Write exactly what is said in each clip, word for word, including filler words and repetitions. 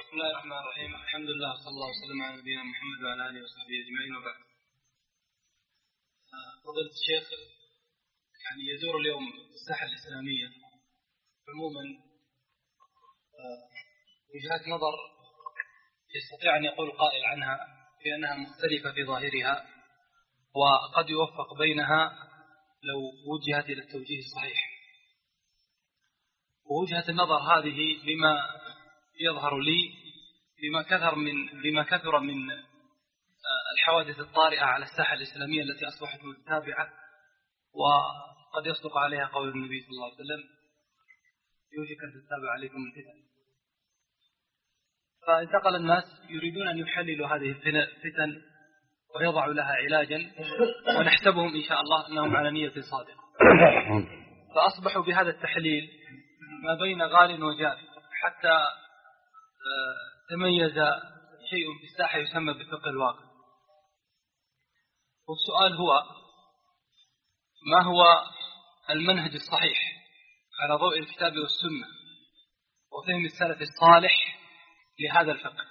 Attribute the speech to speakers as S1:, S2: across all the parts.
S1: بسم الله الرحمن الرحيم. الحمد لله صلى الله وسلم على نبينا محمد وعلى اله وصحبه اجمعين، وبعد. فضيلة الشيخ، يعني يدور اليوم الساحة الإسلامية عموما وجهات نظر يستطيع أن يقول قائل عنها بأنها مختلفة في ظاهرها، وقد يوفق بينها لو وجهت إلى التوجيه الصحيح. ووجهة النظر هذه بما يظهر لي بما كثر من بما كثر من الحوادث الطارئة على الساحة الإسلامية التي أصبحت متتابعة، وقد يصدق عليها قول النبي صلى الله عليه وسلم: يوشك أن تتابع عليكم الفتن. فانتقل الناس يريدون أن يحللوا هذه الفتن ويضعوا لها علاجا، ونحسبهم إن شاء الله أنهم على نية صادقة. فأصبحوا بهذا التحليل ما بين غال وجار، حتى تميز شيء في الساحة يسمى بفقه الواقع. والسؤال هو: ما هو المنهج الصحيح على ضوء الكتاب والسنة وفهم السلف الصالح لهذا الفقه،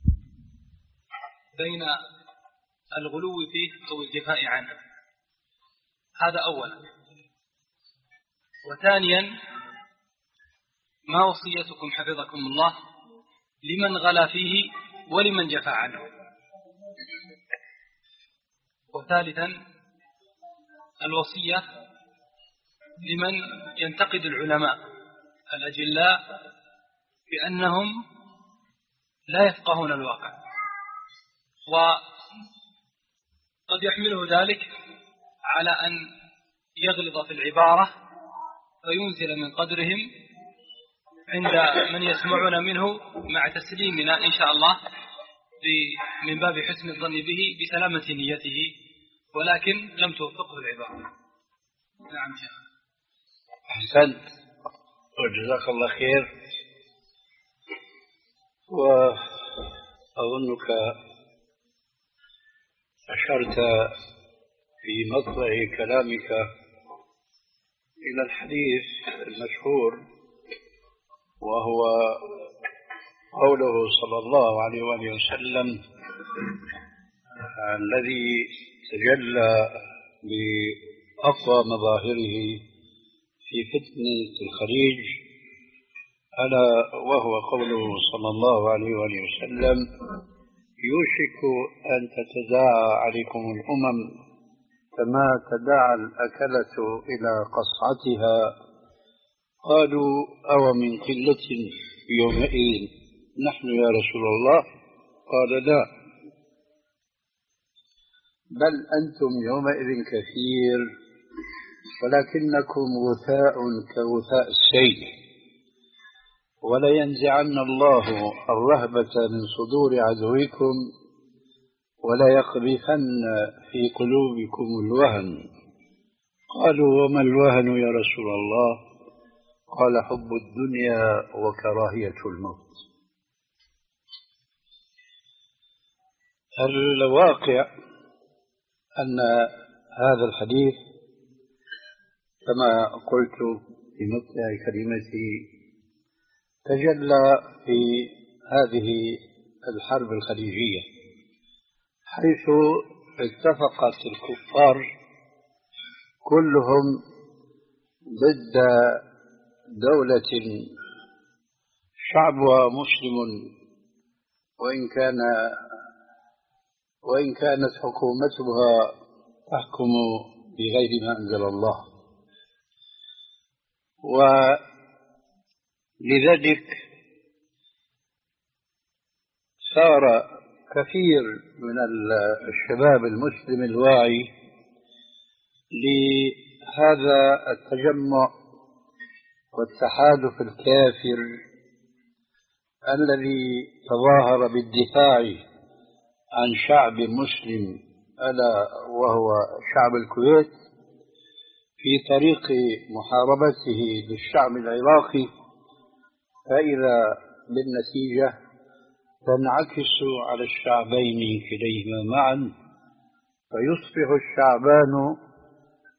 S1: بين الغلو فيه أو الجفاء عنه؟ هذا أولا. وثانيا، ما وصيتكم حفظكم الله لمن غلا فيه ولمن جفى عنه؟ وثالثا، الوصية لمن ينتقد العلماء الأجلاء بأنهم لا يفقهون الواقع، وقد يحمله ذلك على أن يغلظ في العبارة فينزل من قدرهم عند من يسمعون منه، مع تسليمنا إن شاء الله من باب حسن الظن به بسلامة نيته، ولكن لم توفقه العبارة. نعم شيخ.
S2: أحسنت وجزاك الله خير. وأظنك أشرت في مطلع كلامك إلى الحديث المشهور، وهو قوله صلى الله عليه وآله وسلم الذي تجلى بأقوى مظاهره في فتنة الخليج، ألا وهو قوله صلى الله عليه وآله وسلم: يوشك أن تتداعى عليكم الأمم كما تداعى الأكلة إلى قصعتها. قالوا: أو من قلة يومئذ نحن يا رسول الله؟ قال: لا، بل أنتم يومئذ كثير، ولكنكم غثاء كغثاء السيل، ولينزعن الله الرهبة من صدور عدوكم، وليقذفن في قلوبكم الوهن. قالوا: وما الوهن يا رسول الله؟ قال: حب الدنيا وكراهية الموت. الواقع أن هذا الحديث كما قلت في مطلع كلمتي تجلى في هذه الحرب الخليجية، حيث اتفقت الكفار كلهم ضد دولة شعبها مسلم، وإن كان وإن كانت حكومتها تحكم بغير ما أنزل الله. ولذلك صار كثير من الشباب المسلم الواعي لهذا التجمع والتحالف الكافر الذي تظاهر بالدفاع عن شعب مسلم ألا وهو شعب الكويت في طريق محاربته للشعب العراقي، فإذا بالنتيجة تنعكس على الشعبين كليهما معا، فيصبح الشعبان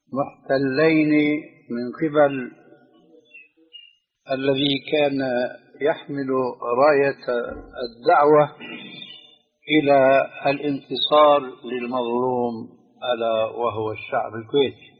S2: محتلين من قبل الذي كان يحمل راية الدعوة إلى الانتصار للمظلوم ألا وهو الشعب الكويتي.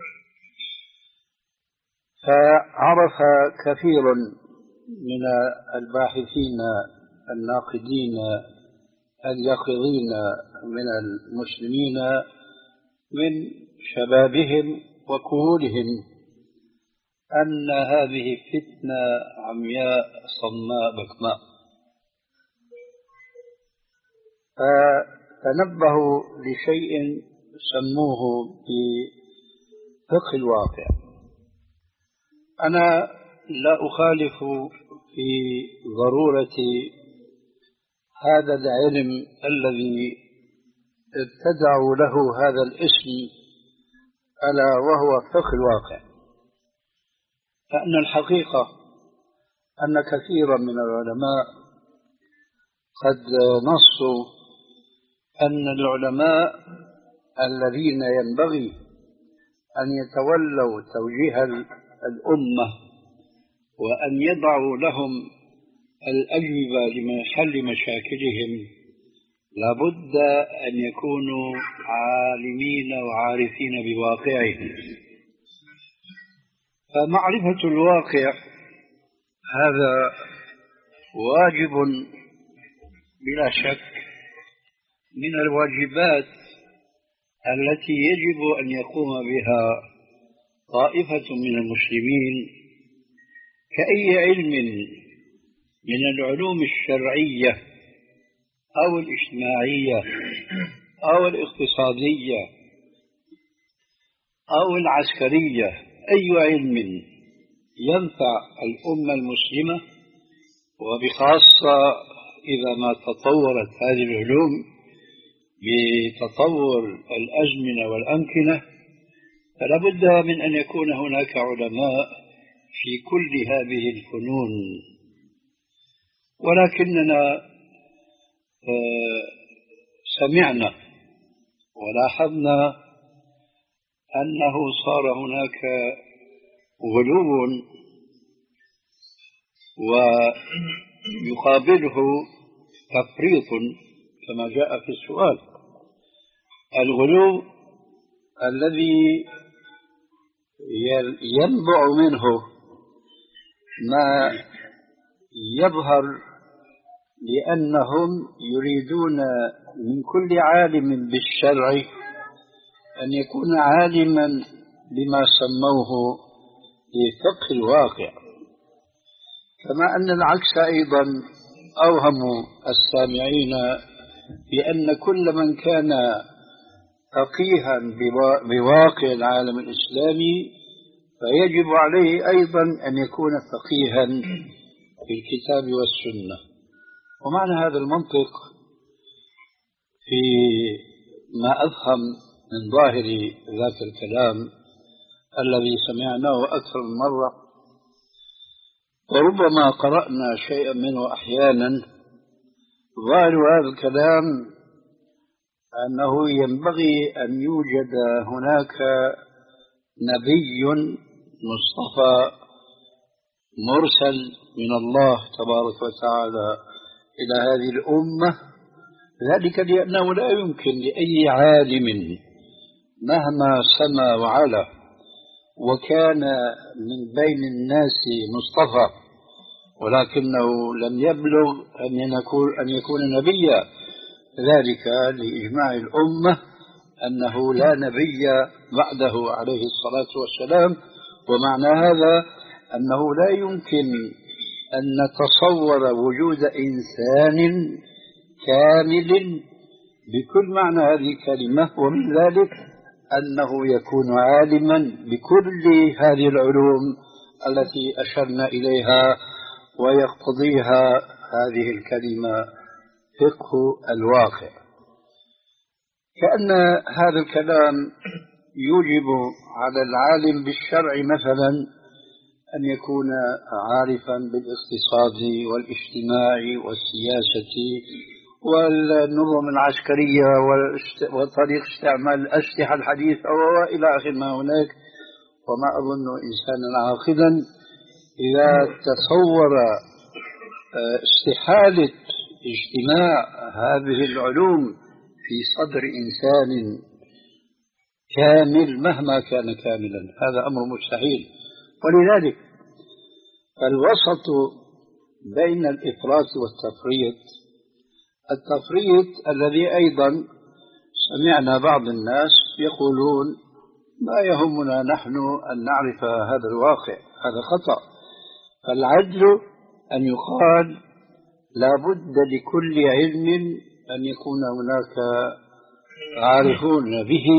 S2: فعرف كثير من الباحثين الناقدين اليقظين من المسلمين من شبابهم وكهولهم أن هذه فتنة عمياء صماء بكماء، فتنبهوا لشيء سموه بفقه الواقع. أنا لا أخالف في ضرورة هذا العلم الذي ابتدعوا له هذا الاسم ألا وهو فقه الواقع، فإن الحقيقة أن كثيرا من العلماء قد نصوا أن العلماء الذين ينبغي أن يتولوا توجيه الأمة وأن يضعوا لهم الأجوبة لحل مشاكلهم لابد أن يكونوا عالمين وعارفين بواقعهم. فمعرفة الواقع هذا واجب بلا شك من الواجبات التي يجب أن يقوم بها طائفة من المسلمين كأي علم من العلوم الشرعية أو الاجتماعية أو الاقتصادية أو العسكرية. أي علم ينفع الأمة المسلمة، وبخاصة إذا ما تطورت هذه العلوم بتطور الأزمنة والأمكنة، فلا بد من أن يكون هناك علماء في كل هذه الفنون. ولكننا سمعنا ولاحظنا أنه صار هناك غلو ويقابله تفريط كما جاء في السؤال. الغلو الذي ينبع منه ما يظهر لأنهم يريدون من كل عالم بالشرع أن يكون عالما بما سموه بفقه الواقع، كما أن العكس أيضا أوهموا السامعين بأن كل من كان فقيها بواقع العالم الإسلامي فيجب عليه أيضا أن يكون فقيها في الكتاب والسنة. ومعنى هذا المنطق في ما أفهم من ظاهر ذات الكلام الذي سمعناه أكثر من مرة، وربما قرأنا شيئا منه أحيانا، ظاهر هذا الكلام أنه ينبغي أن يوجد هناك نبي مصطفى مرسل من الله تبارك وتعالى إلى هذه الأمة، ذلك لأنه لا يمكن لأي عالم مهما سما وعلا وكان من بين الناس مصطفى ولكنه لم يبلغ أن يكون نبيا، ذلك لإجماع الأمة أنه لا نبي بعده عليه الصلاة والسلام. ومعنى هذا أنه لا يمكن أن نتصور وجود إنسان كامل بكل معنى هذه الكلمة، ومن ذلك أنه يكون عالما بكل هذه العلوم التي أشرنا إليها ويقتضيها هذه الكلمة فقه الواقع. كأن هذا الكلام يوجب على العالم بالشرع مثلا أن يكون عارفا بالاقتصاد والاجتماع والسياسة والنظم العسكرية وطريق استعمال الأسلحة الحديثة وإلى آخر ما هناك. وما أظن إنسانا عاقلا إذا تصور استحالة اجتماع هذه العلوم في صدر إنسان كامل مهما كان كاملا، هذا أمر مستحيل. ولذلك الوسط بين الإفراط والتفريط، التفريط الذي أيضا سمعنا بعض الناس يقولون ما يهمنا نحن أن نعرف هذا الواقع، هذا خطأ. فالعدل أن يقال لا بد لكل علم أن يكون هناك عارفون به،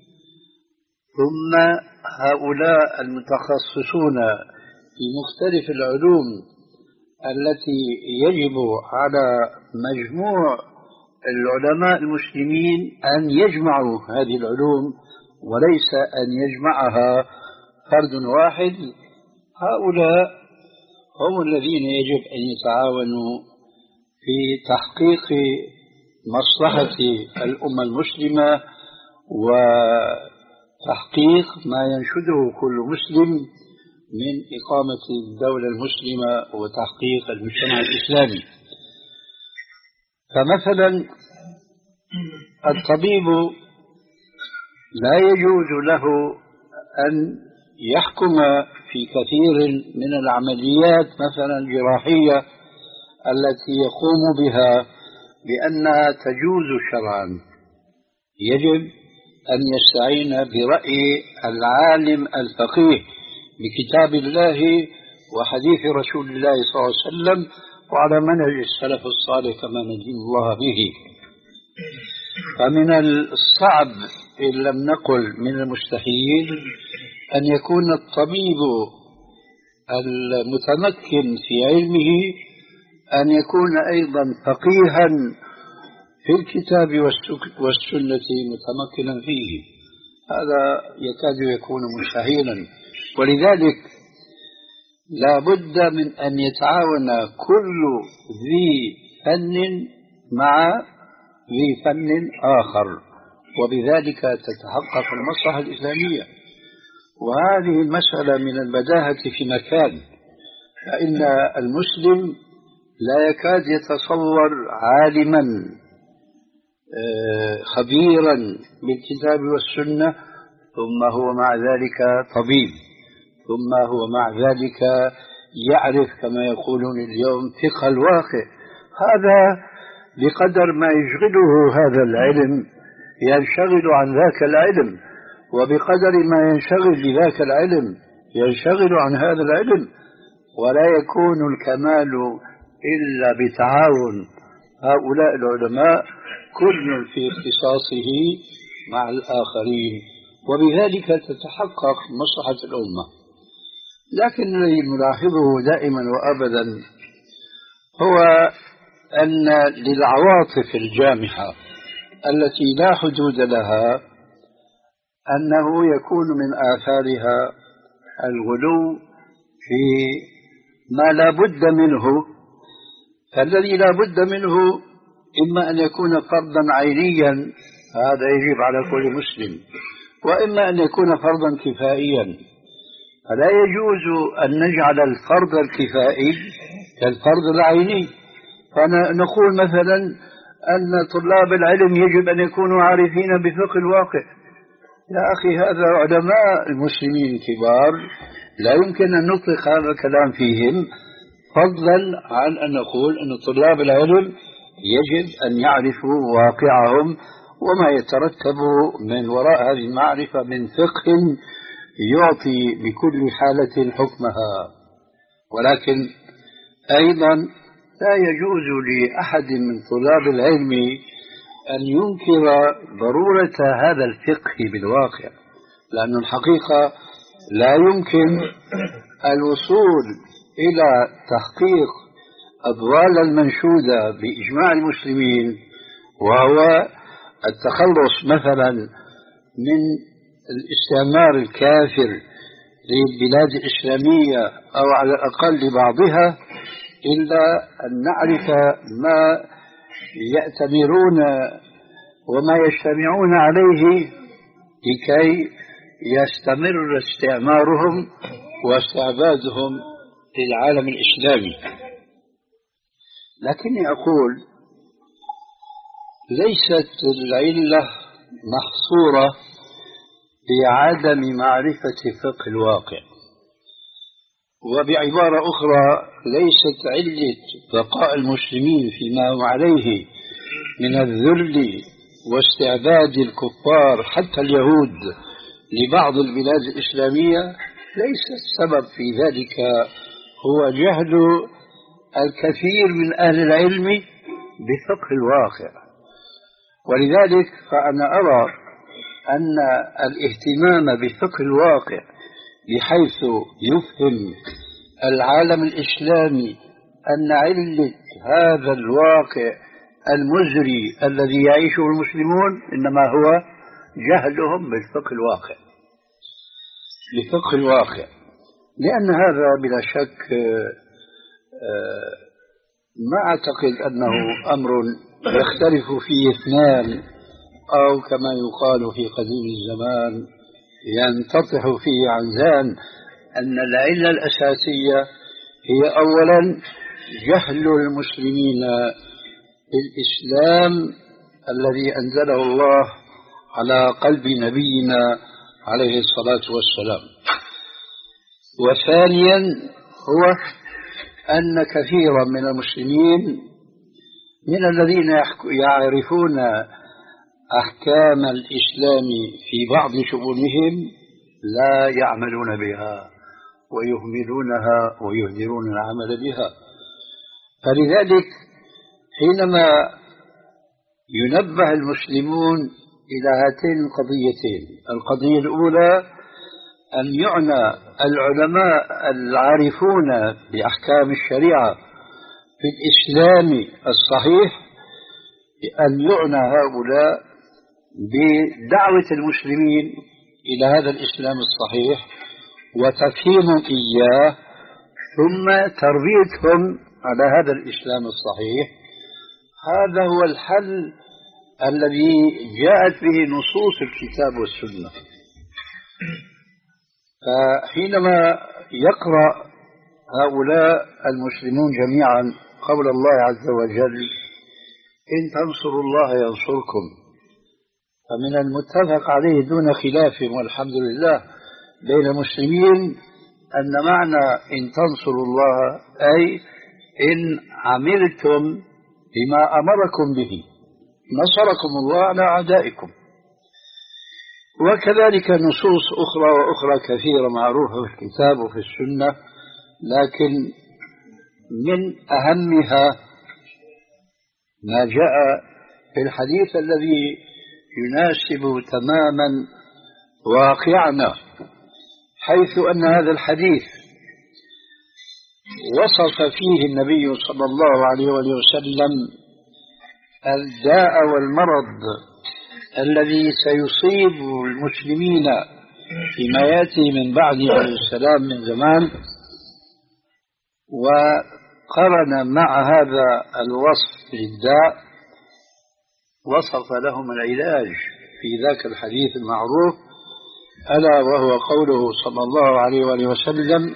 S2: ثم هؤلاء المتخصصون في مختلف العلوم التي يجب على مجموع العلماء المسلمين أن يجمعوا هذه العلوم وليس أن يجمعها فرد واحد. هؤلاء هم الذين يجب أن يتعاونوا في تحقيق مصلحة الأمة المسلمة وتحقيق ما ينشده كل مسلم من إقامة الدولة المسلمة وتحقيق المجتمع الإسلامي. فمثلا الطبيب لا يجوز له أن يحكم في كثير من العمليات مثلا الجراحية التي يقوم بها بأنها تجوز شرعا، يجب أن يستعين برأي العالم الفقيه بكتاب الله وحديث رسول الله صلى الله عليه وسلم وعلى منهج السلف الصالح كما ندين الله به. فمن الصعب إن لم نقل من المستحيل أن يكون الطبيب المتمكن في علمه أن يكون أيضا فقيها في الكتاب والسنة متمكنا فيه، هذا يكاد يكون مستحيلا. ولذلك لا بد من أن يتعاون كل ذي فن مع ذي فن آخر، وبذلك تتحقق المصلحة الإسلامية. وهذه المسألة من البداهة في مكان، فإن المسلم لا يكاد يتصور عالما خبيرا بالكتاب والسنة ثم هو مع ذلك طبيب، ثم هو مع ذلك يعرف كما يقولون اليوم فقه الواقع. هذا بقدر ما يشغله هذا العلم ينشغل عن ذاك العلم، وبقدر ما ينشغل بذاك العلم ينشغل عن هذا العلم، ولا يكون الكمال إلا بتعاون هؤلاء العلماء كل في اختصاصه مع الآخرين، وبذلك تتحقق مصلحة الأمة. لكن الذي نلاحظه دائما وأبدا هو أن للعواطف الجامحة التي لا حدود لها أنه يكون من آثارها الغلو في ما لا بد منه. فالذي لا بد منه إما أن يكون فرضا عينيا، هذا يجب على كل مسلم، وإما أن يكون فرضا كفائيا. فلا يجوز أن نجعل الفرض الكفائي كالفرض العيني، فنقول مثلا أن طلاب العلم يجب أن يكونوا عارفين بفقه الواقع. يا أخي هذا علماء المسلمين الكبار لا يمكن أن نطلق هذا الكلام فيهم، فضلا عن أن نقول أن طلاب العلم يجب أن يعرفوا واقعهم وما يترتب من وراء هذه المعرفة من فقه يعطي بكل حالة حكمها. ولكن أيضا لا يجوز لأحد من طلاب العلم أن ينكر ضرورة هذا الفقه بالواقع، لأن الحقيقة لا يمكن الوصول إلى تحقيق أضوال المنشودة بإجماع المسلمين، وهو التخلص مثلا من الاستعمار الكافر للبلاد الإسلامية أو على الأقل لبعضها، إلا أن نعرف ما يأتمرون وما يجتمعون عليه لكي يستمر استعمارهم واستعبادهم للعالم الإسلامي. لكني أقول ليست العلة محصورة بعدم معرفة فقه الواقع، وبعبارة أخرى ليست علة بقاء المسلمين فيما هم عليه من الذل واستعباد الكفار حتى اليهود لبعض البلاد الإسلامية، ليس السبب في ذلك هو جهل الكثير من أهل العلم بفقه الواقع. ولذلك فأنا أرى أن الاهتمام بفقه الواقع بحيث يفهم العالم الإسلامي أن علة هذا الواقع المزري الذي يعيشه المسلمون إنما هو جهلهم بالفقه الواقع بفقه الواقع لأن هذا بلا شك ما أعتقد أنه أمر يختلف فيه اثنان، أو كما يقال في قديم الزمان ينتطح فيه عنزان. أن العلة الأساسية هي أولا جهل المسلمين بالإسلام الذي أنزله الله على قلب نبينا عليه الصلاة والسلام، وثانيا هو أن كثيرا من المسلمين من الذين يعرفون أحكام الإسلام في بعض شؤونهم لا يعملون بها ويهملونها ويهدرون العمل بها. فلذلك حينما ينبه المسلمون إلى هاتين القضيتين، القضية الأولى أن يعنى العلماء العارفون بأحكام الشريعة في الإسلام الصحيح، أن يعنى هؤلاء بدعوة المسلمين إلى هذا الإسلام الصحيح وتفهيمهم إياه، ثم تربيتهم على هذا الإسلام الصحيح. هذا هو الحل الذي جاءت به نصوص الكتاب والسنة. فحينما يقرأ هؤلاء المسلمون جميعا قول الله عز وجل إن تنصروا الله ينصركم، فمن المتفق عليه دون خلاف والحمد لله بين المسلمين أن معنى إن تنصروا الله أي إن عملتم بما أمركم به نصركم الله على أعدائكم. وكذلك نصوص أخرى وأخرى كثيرة معروفة في الكتاب وفي السنة، لكن من أهمها ما جاء في الحديث الذي يناسب تماما واقعنا، حيث أن هذا الحديث وصف فيه النبي صلى الله عليه وسلم الداء والمرض الذي سيصيب المسلمين فيما يأتي من بعد عليه السلام من زمان، وقرن مع هذا الوصف للداء وصف لهم العلاج في ذاك الحديث المعروف، ألا وهو قوله صلى الله عليه وآله وسلم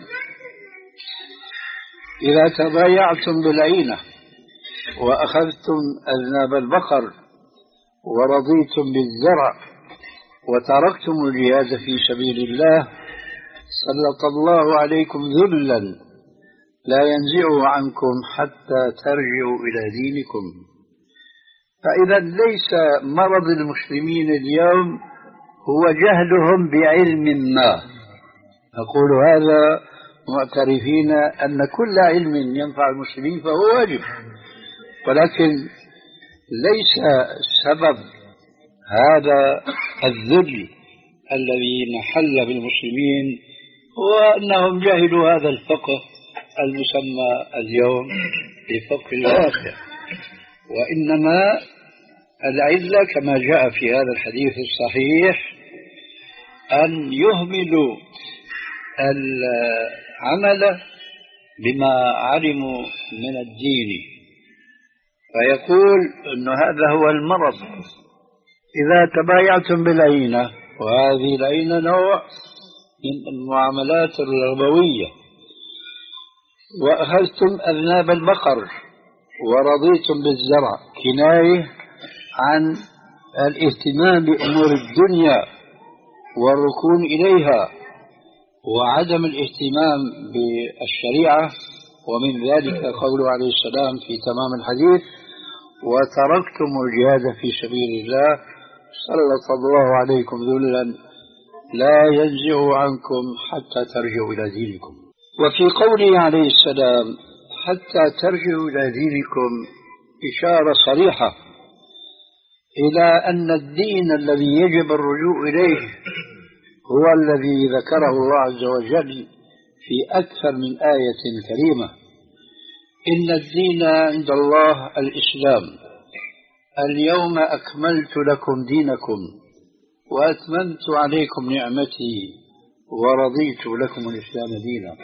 S2: إذا تبايعتم بالعينة وأخذتم أذناب البقر ورضيتم بالزرع وتركتم الجهاد في سبيل الله سلط الله عليكم ذلا لا ينزعه عنكم حتى ترجعوا إلى دينكم. فإذا ليس مرض المسلمين اليوم هو جهلهم بعلم ما، أقول هذا معترفين أن كل علم ينفع المسلمين فهو واجب، ولكن ليس سبب هذا الذل الذي نحل بالمسلمين هو أنهم جهلوا هذا الفقه المسمى اليوم بفقه الواقع، وإنما العلة كما جاء في هذا الحديث الصحيح أن يهملوا العمل بما علموا من الدين، فيقول أن هذا هو المرض. إذا تبايعتم بالعينة، وهذه العينة نوع من المعاملات الربوية، وأخذتم أذناب البقر، ورضيتم بالزرع كناية عن الاهتمام بأمور الدنيا والركون إليها وعدم الاهتمام بالشريعة، ومن ذلك قوله عليه السلام في تمام الحديث: وتركتم الجهاد في سبيل الله سلط الله عليكم ذلا لا ينزع عنكم حتى ترجعوا إلى دينكم. وفي قوله عليه السلام حتى ترجعوا إلى دينكم إشارة صريحة إلى أن الدين الذي يجب الرجوع إليه هو الذي ذكره الله عز وجل في أكثر من آية كريمة: إن الدين عند الله الإسلام، اليوم أكملت لكم دينكم وأتممت عليكم نعمتي ورضيت لكم الإسلام دينا.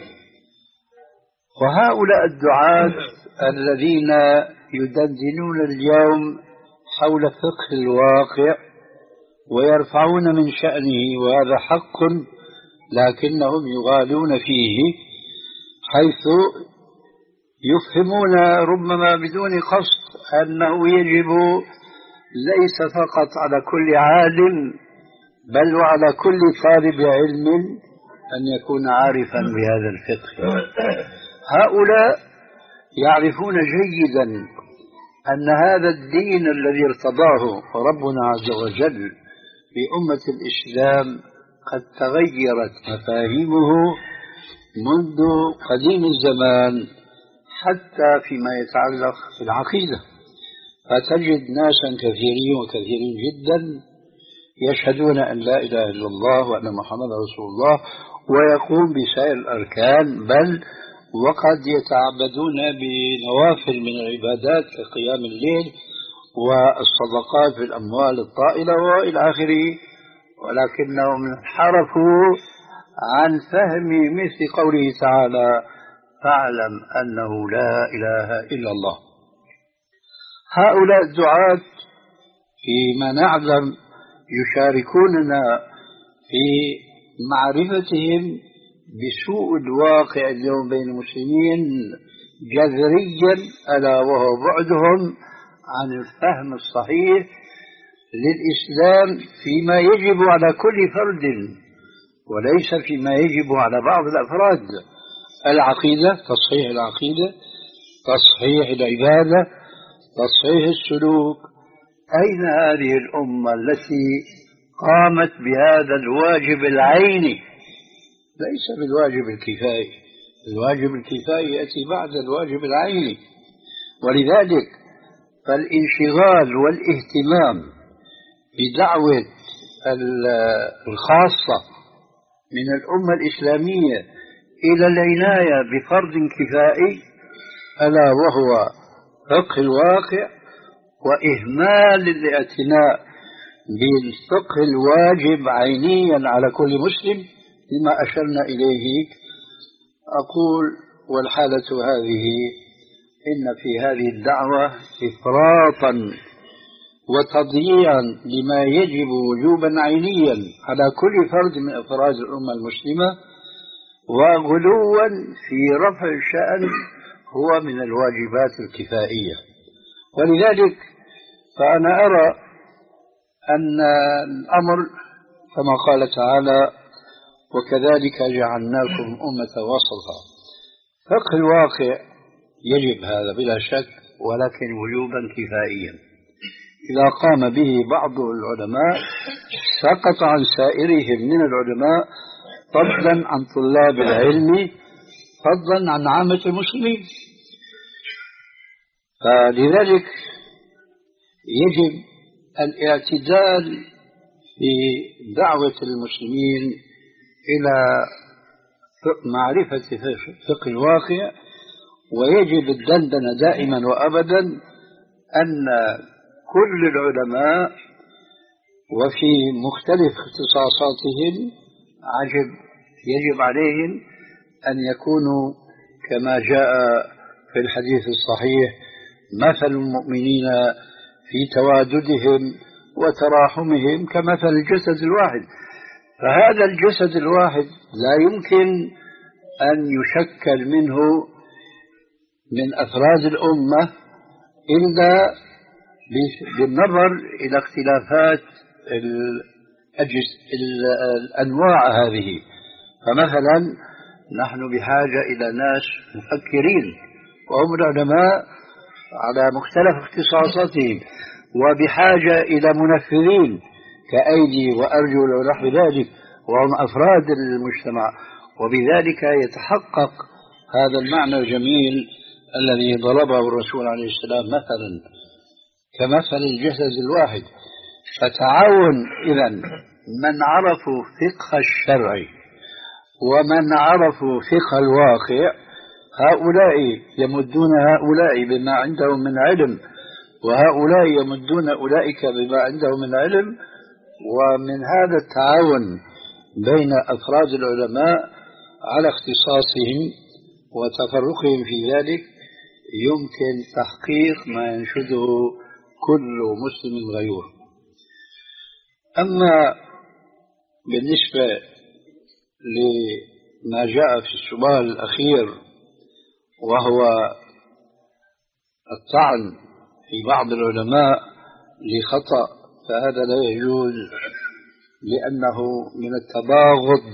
S2: وهؤلاء الدعاة الذين يدندنون اليوم حول فقه الواقع ويرفعون من شأنه، وهذا حق، لكنهم يغالون فيه، حيث يفهمون ربما بدون قصد أنه يجب ليس فقط على كل عالم بل وعلى كل طالب علم أن يكون عارفا بهذا الفقه. هؤلاء يعرفون جيدا أن هذا الدين الذي ارتضاه ربنا عز وجل بأمة الإسلام قد تغيرت مفاهيمه منذ قديم الزمان حتى فيما يتعلق بالعقيدة. فتجد ناسا كثيرين وكثيرين جدا يشهدون أن لا إله إلا الله وأن محمد رسول الله ويقوم بسائر الأركان، بل وقد يتعبدون بنوافل من العبادات كقيام الليل والصدقات بالأموال الطائلة وإلى آخره، ولكنهم انحرفوا عن فهم مثل قوله تعالى: فاعلم أنه لا إله إلا الله. هؤلاء الدعاة فيما نعلم يشاركوننا في معرفتهم بسوء الواقع اليوم بين المسلمين جذريا، ألا وهو بعدهم عن الفهم الصحيح للإسلام فيما يجب على كل فرد وليس فيما يجب على بعض الأفراد. العقيدة، تصحيح العقيدة، تصحيح العبادة، تصحيح السلوك. أين هذه الأمة التي قامت بهذا الواجب العيني؟ ليس بالواجب الكفائي، الواجب الكفائي يأتي بعد الواجب العيني. ولذلك فالانشغال والاهتمام بدعوة الخاصة من الأمة الإسلامية إلى العناية بفرض كفائي ألا وهو فقه الواقع، وإهمال الاعتناء بالفقه الواجب عينيا على كل مسلم لما أشرنا إليه. أقول والحالة هذه إن في هذه الدعوة إفراطا وتضييعا لما يجب وجوبا عينيا على كل فرد من أفراد الأمة المسلمة، وغلوا في رفع الشأن هو من الواجبات الكفائية. ولذلك فأنا أرى أن الأمر كما قال تعالى: وكذلك جعلناكم أمة وسطا. فقه الواقع يجب هذا بلا شك، ولكن وجوبا كفائيا. إذا قام به بعض العلماء سقط عن سائرهم من العلماء، فضلا عن طلاب العلم، فضلا عن عامة المسلمين. فلذلك يجب الاعتدال في دعوة المسلمين إلى معرفة فقه الواقع، ويجب الدندنة دائما وأبدا أن كل العلماء وفي مختلف اختصاصاتهم عجب يجب عليهم أن يكونوا كما جاء في الحديث الصحيح: مثل المؤمنين في تواددهم وتراحمهم كمثل الجسد الواحد. فهذا الجسد الواحد لا يمكن أن يشكل منه من أفراد الأمة إلا بالنظر إلى اختلافات الأجس الأنواع هذه. فمثلا نحن بحاجة إلى ناس مفكرين وهم العلماء على مختلف اختصاصاتهم، وبحاجة إلى منفذين كأيدي وأرجل ونحو ذلك وهم أفراد المجتمع، وبذلك يتحقق هذا المعنى الجميل الذي ضربه الرسول عليه السلام مثلا كمثل الجسد الواحد. فتعاون إذن من عرفوا فقه الشرع ومن عرفوا فقه الواقع، هؤلاء يمدون هؤلاء بما عندهم من علم، وهؤلاء يمدون أولئك بما عندهم من علم. ومن هذا التعاون بين أفراد العلماء على اختصاصهم وتفرقهم في ذلك يمكن تحقيق ما ينشده كل مسلم غيور. أما بالنسبة لما جاء في السؤال الأخير وهو الطعن في بعض العلماء لخطأ، فهذا لا يجوز، لأنه من التباغض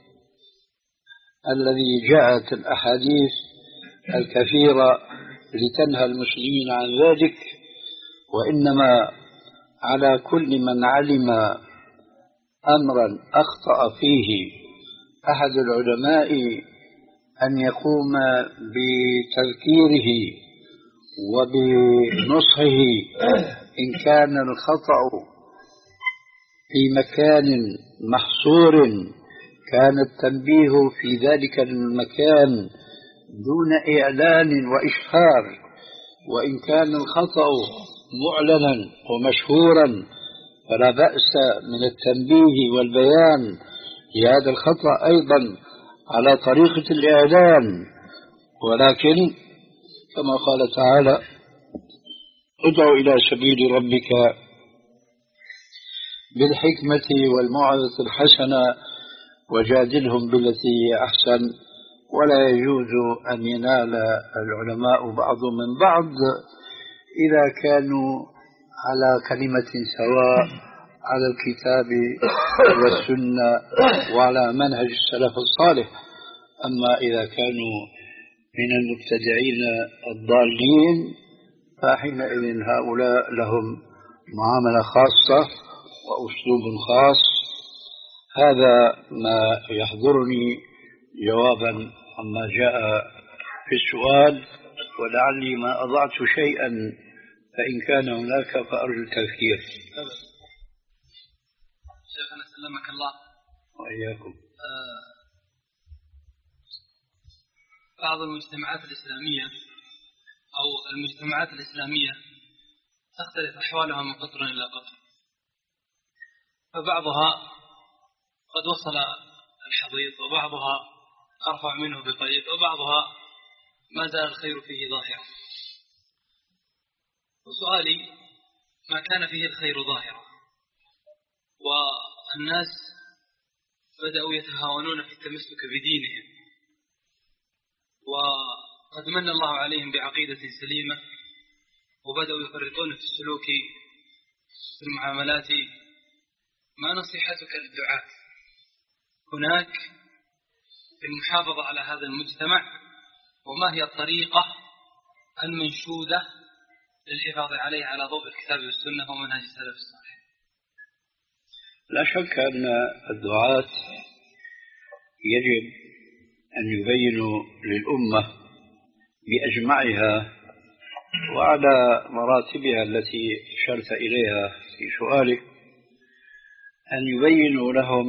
S2: الذي جاءت الأحاديث الكثيرة لتنهى المسلمين عن ذلك. وإنما على كل من علم أمرا أخطأ فيه أحد العلماء أن يقوم بتذكيره وبنصحه إن كان الخطأ في مكان محصور كان التنبيه في ذلك المكان دون إعلان وإشهار، وإن كان الخطأ معلنا ومشهورا فلا بأس من التنبيه والبيان لهذا الخطأ أيضا على طريقة الإعلان. ولكن كما قال تعالى: ادع إلى سبيل ربك بالحكمة والموعظة الحسنة وجادلهم بالتي هي أحسن. ولا يجوز أن ينال العلماء بعضهم من بعض إذا كانوا على كلمة سواء على الكتاب والسنة وعلى منهج السلف الصالح. أما إذا كانوا من المبتدعين الضالين فحينئذ هؤلاء لهم معاملة خاصة وأسلوب خاص. هذا ما يحضرني جوابا عما جاء في السؤال، ولعلي ما أضعت شيئا فإن كان هناك فأرجو التذكير.
S1: شيخنا سلمك الله
S2: وإياكم.
S1: آه بعض المجتمعات الإسلامية أو المجتمعات الإسلامية تختلف أحوالها من قطر إلى قطر، فبعضها قد وصل الحضيض وبعضها أرفع منه بقليل وبعضها ما زال الخير فيه ظاهرا. وسؤالي: ما كان فيه الخير ظاهرا والناس بدأوا يتهاونون في التمسك بدينهم وقد من الله عليهم بعقيدة سليمة وبدأوا يفرطون في السلوك في المعاملات، ما نصيحتك للدعاة هناك في المحافظة على هذا المجتمع، وما هي الطريقة المنشودة للحفاظ عليه على ضوء الكتاب والسنة ومنهج السلف الصالح؟
S2: لا شك أن الدعاة يجب أن يبينوا للأمة بأجمعها وعلى مراتبها التي أشرت إليها في سؤالك، أن يبينوا لهم.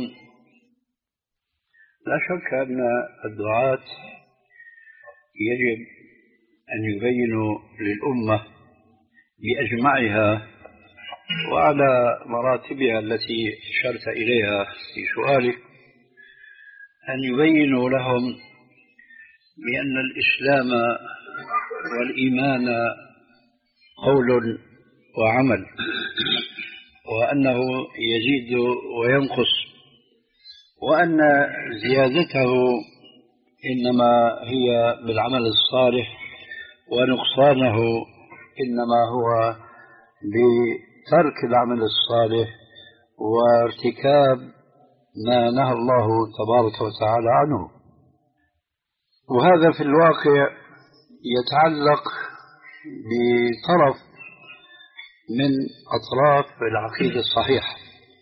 S2: لا شك أن الدعاة يجب أن يبينوا للأمة بأجمعها وعلى مراتبها التي أشرت إليها في سؤالك، أن يبينوا لهم بأن الإسلام والإيمان قول وعمل، وأنه يزيد وينقص، وأن زيادته إنما هي بالعمل الصالح ونقصانه إنما هو بترك العمل الصالح وارتكاب ما نهى الله تبارك وتعالى عنه. وهذا في الواقع يتعلق بطرف من أطراف العقيدة الصحيحة،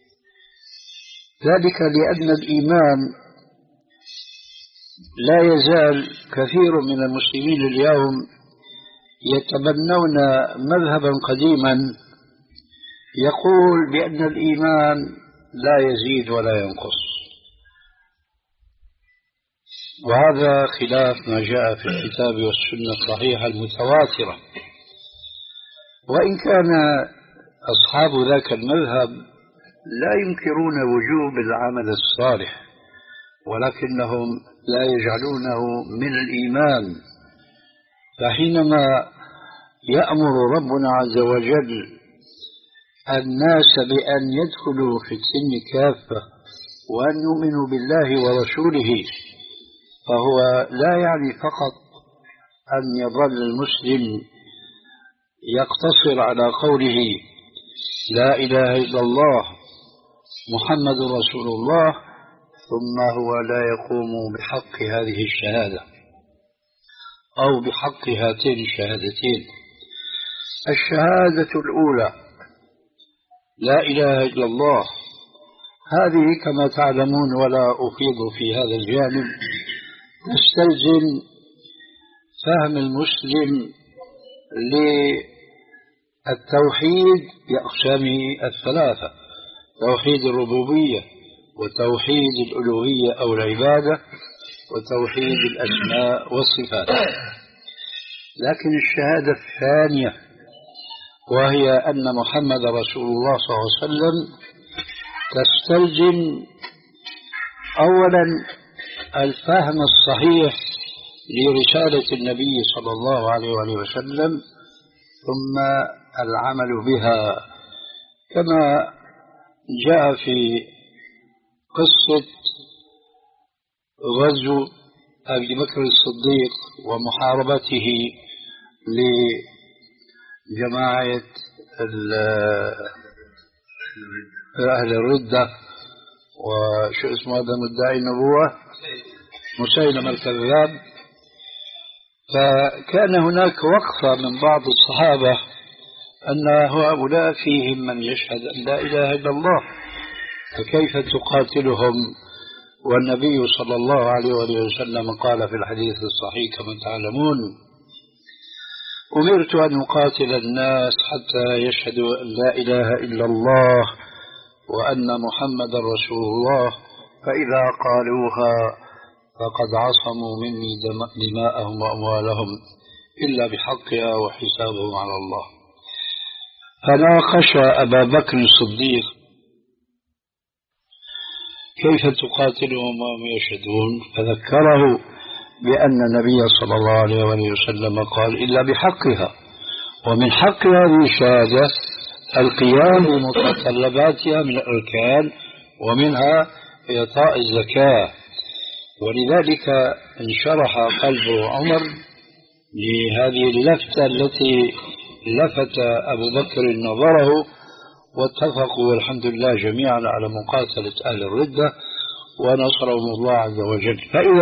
S2: ذلك لأن الإيمان لا يزال كثير من المسلمين اليوم يتبنون مذهبا قديما يقول بأن الإيمان لا يزيد ولا ينقص، وهذا خلاف ما جاء في الكتاب والسنة الصحيحة المتواترة. وإن كان أصحاب ذاك المذهب لا ينكرون وجوب العمل الصالح، ولكنهم لا يجعلونه من الإيمان. فحينما يأمر ربنا عز وجل الناس بأن يدخلوا في السلم كافة وأن يؤمنوا بالله ورسوله، فهو لا يعني فقط أن يظل المسلم يقتصر على قوله لا إله إلا الله محمد رسول الله، ثم هو لا يقوم بحق هذه الشهادة أو بحق هاتين الشهادتين. الشهادة الأولى لا إله إلا الله، هذه كما تعلمون ولا أفيض في هذا الجانب تستلزم فهم المسلم للتوحيد بأقسامه الثلاثة: توحيد الربوبية، وتوحيد الألوهية أو العبادة، وتوحيد الأسماء والصفات. لكن الشهادة الثانية وهي أن محمد رسول الله صلى الله عليه وسلم تستلزم أولا الفهم الصحيح لرسالة النبي صلى الله عليه وآله وسلم، ثم العمل بها، كما جاء في قصة غزو أبي بكر الصديق ومحاربته لجماعة أهل الردة وشو اسمه هذا مدعي النبوة مسيلمة الكذاب. فكان هناك وقفة من بعض الصحابة أن هؤلاء فيهم من يشهد أن لا إله إلا الله، فكيف تقاتلهم؟ والنبي صلى الله عليه وسلم قال في الحديث الصحيح كما تعلمون: أمرت أن أقاتل الناس حتى يشهدوا أن لا إله إلا الله وأن محمد رسول الله، فإذا قالوها فقد عصموا مني دماءهم وأموالهم إلا بحقها وحسابهم على الله. فناقش أبا بكر الصديق: كيف تقاتلهم وهم يشهدون؟ فذكره بأن النبي صلى الله عليه وسلم قال: إلا بحقها، ومن حق هذه الشهادة القيام بمتطلباتها من الأركان، ومنها إعطاء الزكاة. ولذلك انشرح قلب عمر لهذه اللفتة التي لفت أبو بكر نظره، واتفقوا والحمد لله جميعا على مقاتلة أهل الردة ونصرهم الله عز وجل. فإذا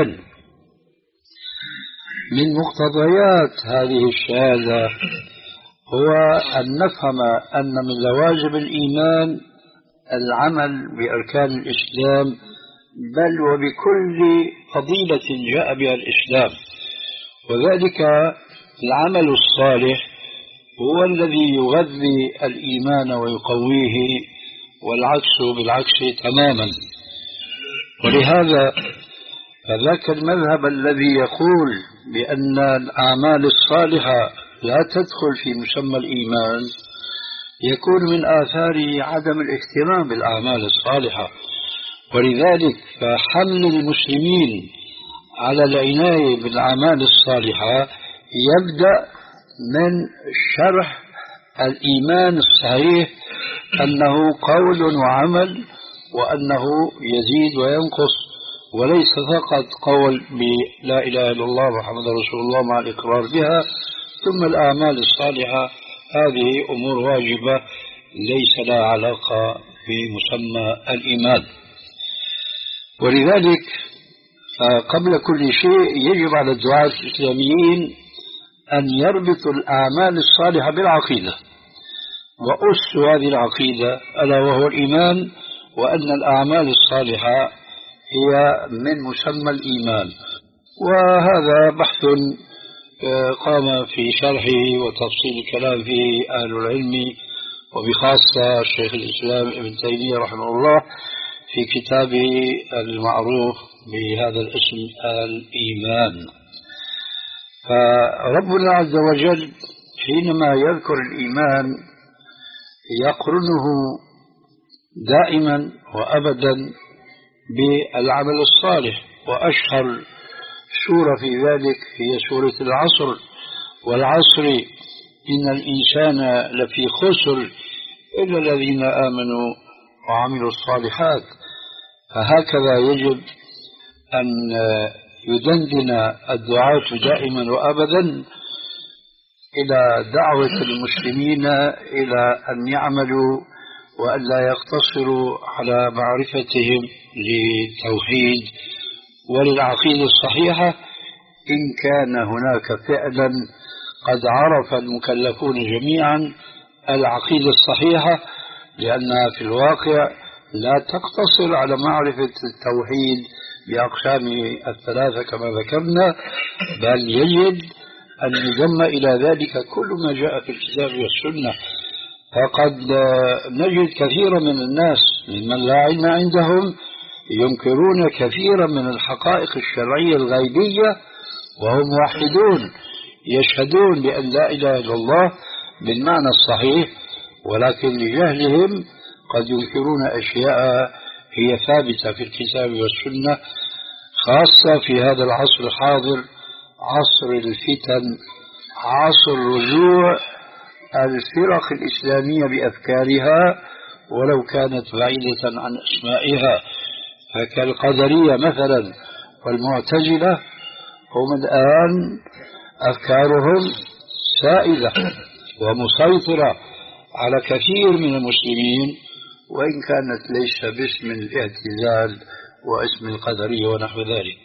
S2: من مقتضيات هذه الشهادة هو أن نفهم أن من لوازم الإيمان العمل بأركان الإسلام، بل وبكل فضيلة جاء بها الإسلام، وذلك العمل الصالح هو الذي يغذي الإيمان ويقويه، والعكس بالعكس تماما. ولهذا فذاك المذهب الذي يقول بأن الأعمال الصالحة لا تدخل في مسمى الإيمان يكون من آثار عدم الاهتمام بالأعمال الصالحة. ولذلك فحمل المسلمين على العناية بالأعمال الصالحة يبدأ من شرح الإيمان الصحيح أنه قول وعمل، وأنه يزيد وينقص، وليس فقط قول بلا إله إلا الله محمد رسول الله مع الإقرار بها، ثم الأعمال الصالحة هذه أمور واجبة ليس لها علاقة بمسمى الإيمان. ولذلك قبل كل شيء يجب على الدعاة الإسلاميين أن يربطوا الأعمال الصالحة بالعقيدة، وأس هذه العقيدة ألا وهو الإيمان، وأن الأعمال الصالحة هي من مسمى الإيمان. وهذا بحث قام في شرحه وتفصيل الكلام فيه أهل العلم، وبخاصة الشيخ الإسلام ابن تيمية رحمه الله في كتابه المعروف بهذا الاسم الإيمان. فربنا عز وجل حينما يذكر الإيمان يقرنه دائما وأبدا بالعمل الصالح، وأشهر سورة في ذلك هي سورة العصر، والعصر إن الإنسان لفي خسر إلا الذين آمنوا وعملوا الصالحات. فهكذا يجب أن يدندن الدعاة دائما وأبدا إلى دعوة المسلمين إلى أن يعملوا وأن لا يقتصروا على معرفتهم للتوحيد وللعقيدة الصحيحة، إن كان هناك فعلا قد عرف المكلفون جميعا العقيدة الصحيحة، لأنها في الواقع لا تقتصر على معرفة التوحيد بأقسامه الثلاثة كما ذكرنا، بل يجب أن يضم إلى ذلك كل ما جاء في الكتاب والسنة. فقد نجد كثيرا من الناس ممن لا علم عندهم ينكرون كثيرا من الحقائق الشرعية الغيبية وهم موحدون يشهدون بأن لا إله إلا الله بالمعنى الصحيح، ولكن لجهلهم قد ينكرون أشياء هي ثابتة في الكتاب والسنة، خاصة في هذا العصر الحاضر، عصر الفتن، عصر رجوع الفرق الإسلامية بأفكارها ولو كانت بعيدة عن أسمائها. فكالقدرية مثلا والمعتزلة هم الآن أفكارهم سائدة ومسيطرة على كثير من المسلمين، وإن كانت ليس باسم الاعتزال واسم القدرية ونحو ذلك.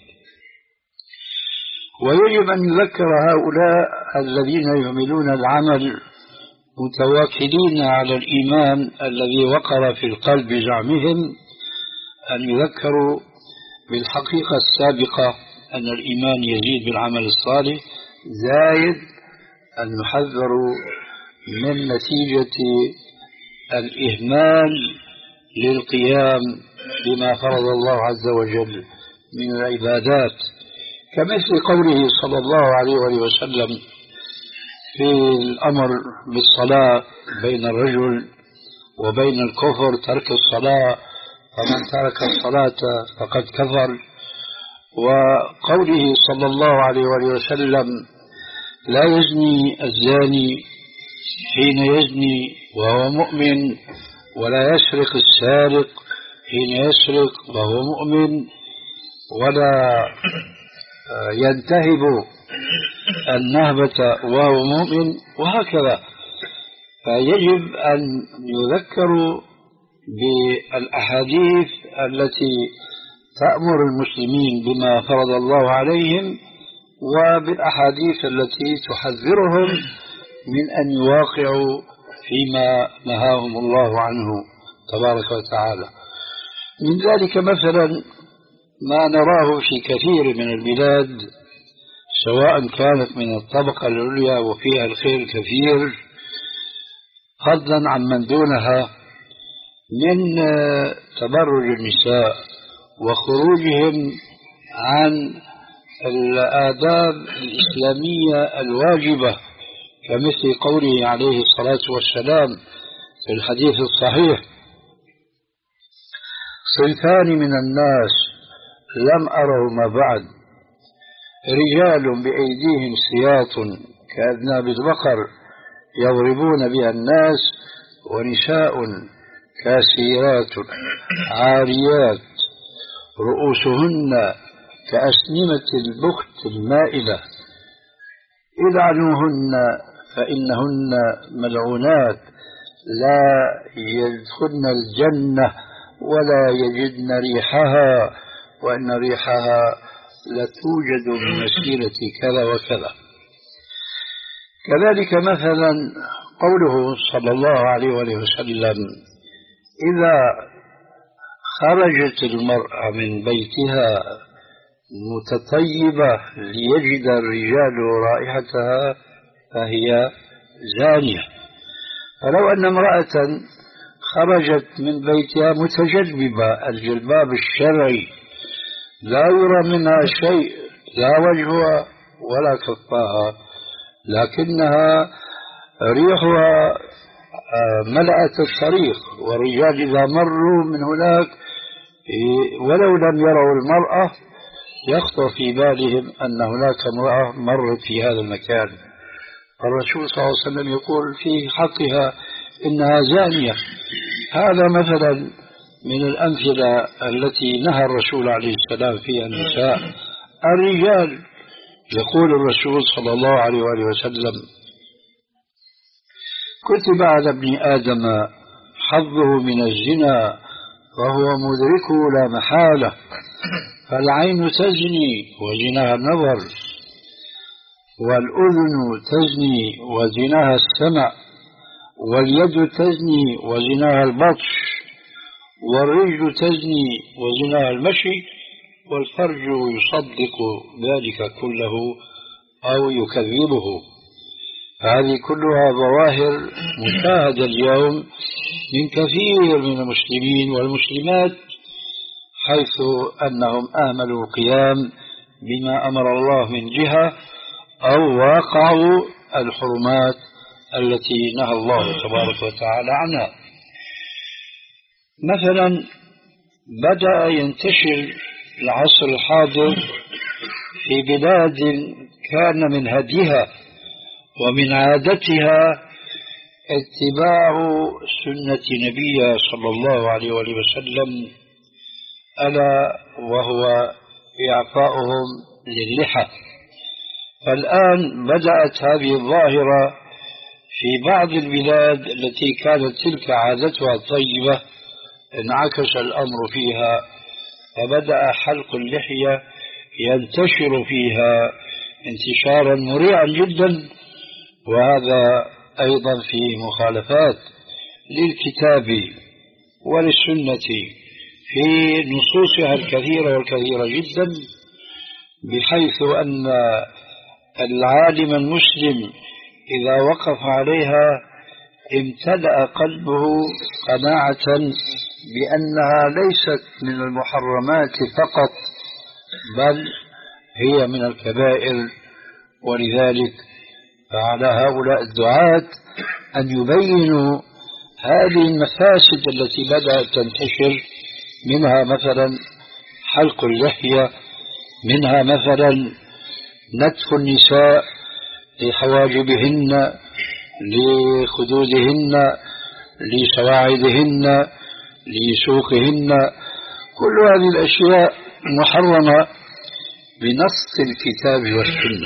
S2: ويجب أن يذكر هؤلاء الذين يعملون العمل متواكلين على الإيمان الذي وقر في القلب بزعمهم أن يذكروا بالحقيقة السابقة أن الإيمان يزيد بالعمل الصالح، زايد أن نحذروا من نتيجة الإهمال للقيام بما فرض الله عز وجل من العبادات، كمثل قوله صلى الله عليه وسلم في الأمر بالصلاة بين الرجل وبين الكفر ترك الصلاة، فمن ترك الصلاة فقد كفر. وقوله صلى الله عليه وسلم لا يزني الزاني حين يزني وهو مؤمن، ولا يسرق السارق حين يسرق وهو مؤمن، ولا ينتهب النهبة وهو مؤمن، وهكذا. فيجب أن يذكروا بالأحاديث التي تأمر المسلمين بما فرض الله عليهم، وبالأحاديث التي تحذرهم من أن يواقعوا فيما نهاهم الله عنه تبارك وتعالى. من ذلك مثلا ما نراه في كثير من البلاد، سواء كانت من الطبقة العليا وفيها الخير الكثير فضلا عن من دونها، من تبرج النساء وخروجهم عن الآداب الإسلامية الواجبة، كمثل قوله عليه الصلاة والسلام في الحديث الصحيح: صنفان من الناس لم أرهما بعد، رجال بأيديهم سياط كأذناب البقر يضربون بها الناس، ونساء كاسيات عاريات رؤوسهن كأسنمة البخت المائلة العنوهن فإنهن ملعونات لا يدخلن الجنة ولا يجدن ريحها، وأن ريحها لتوجد من مسيرة كذا وكذا. كذلك مثلا قوله صلى الله عليه وسلم: إذا خرجت المرأة من بيتها متطيبة ليجد الرجال رائحتها فهي زانية. فلو أن امرأة خرجت من بيتها متجلبة الجلباب الشرعي لا يرى منها شيء، لا وجهها ولا كفاها، لكنها ريحها ملأت الطريق، والرجال إذا مروا من هناك ولو لم يروا المرأة يخطر في بالهم أن هناك امرأة مرت في هذا المكان. الرسول صلى الله عليه وسلم يقول في حقها إنها زانية. هذا مثلا من الأمثلة التي نهى الرسول عليه السلام فيها النساء. الرجال يقول الرسول صلى الله عليه وآله وسلم: كتب على ابن آدم حظه من الزنا وهو مدركه لا محالة، فالعين تزني وزناها النظر، والأذن تزني وزناها السمع، واليد تزني وزناها البطش، والرجل تزني وزناها المشي، والفرج يصدق ذلك كله أو يكذبه. هذه كلها ظواهر مشاهدة اليوم من كثير من المسلمين والمسلمات، حيث أنهم آملوا القيام بما أمر الله من جهة أو واقعوا الحرمات التي نهى الله تبارك وتعالى عنها. مثلا بدأ ينتشر العصر الحاضر في بلاد كان من هديها ومن عادتها اتباع سنة نبيها صلى الله عليه وسلم، ألا وهو إعفاؤهم للحى. فالآن بدأت هذه الظاهرة في بعض البلاد التي كانت تلك عادتها الطيبة، انعكس الأمر فيها، فبدأ حلق اللحية ينتشر فيها انتشارا مريعا جدا، وهذا أيضا في مخالفات للكتاب وللسنة في نصوصها الكثيرة والكثيرة جدا، بحيث أن العالم المسلم إذا وقف عليها امتلأ قلبه قناعة بأنها ليست من المحرمات فقط، بل هي من الكبائر. ولذلك فعلى هؤلاء الدعاة أن يبينوا هذه المفاسد التي بدأت تنتشر، منها مثلا حلق اللحية، منها مثلا نتف النساء لحواجبهن، لخدودهن، لسواعدهن، لسوقهن. كل هذه الأشياء محرمة بنص الكتاب والسنة.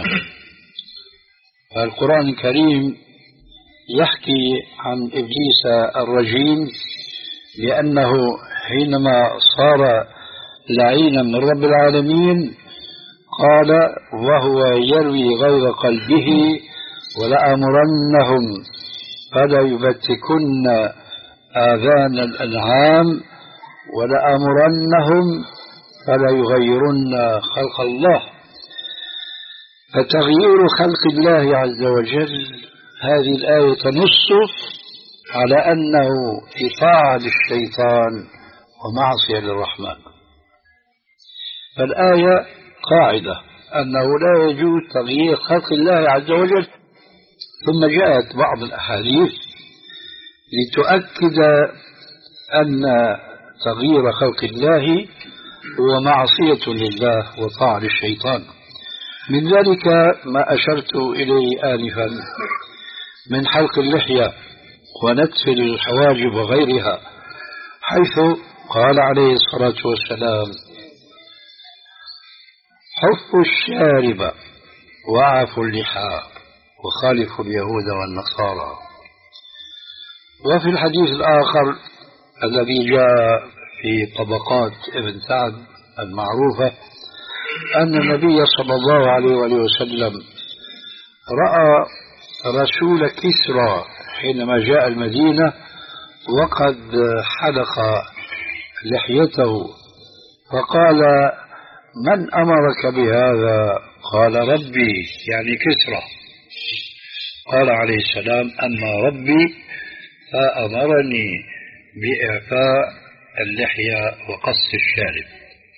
S2: القرآن الكريم يحكي عن إبليس الرجيم لأنه حينما صار لعينا من رب العالمين قال: وهو يروي غير قلبه ولآمرنهم فلا يبتكن آذان الأنعام ولآمرنهم فلا يغيرن خلق الله. فتغيير خلق الله عز وجل هذه الآية تنص على أنه إطاعة للشيطان ومعصية للرحمن. فالآية قاعدة أنه لا يجوز تغيير خلق الله عز وجل، ثم جاءت بعض الأحاديث لتؤكد أن تغيير خلق الله هو معصية لله وطاعة للشيطان. من ذلك ما أشرت إليه آنفا من حلق اللحية ونتف الحواجب وغيرها، حيث قال عليه الصلاة والسلام: حفوا الشارب وعفوا اللحى. وخالفوا اليهود والنصارى. وفي الحديث الآخر الذي جاء في طبقات ابن سعد المعروفة أن النبي صلى الله عليه وآله وسلم رأى رسول كسرى حينما جاء المدينة وقد حلق لحيته، فقال: من أمرك بهذا؟ قال: ربي، يعني كسرى. قال عليه السلام: أما ربي فأمرني بإعفاء اللحية وقص الشارب.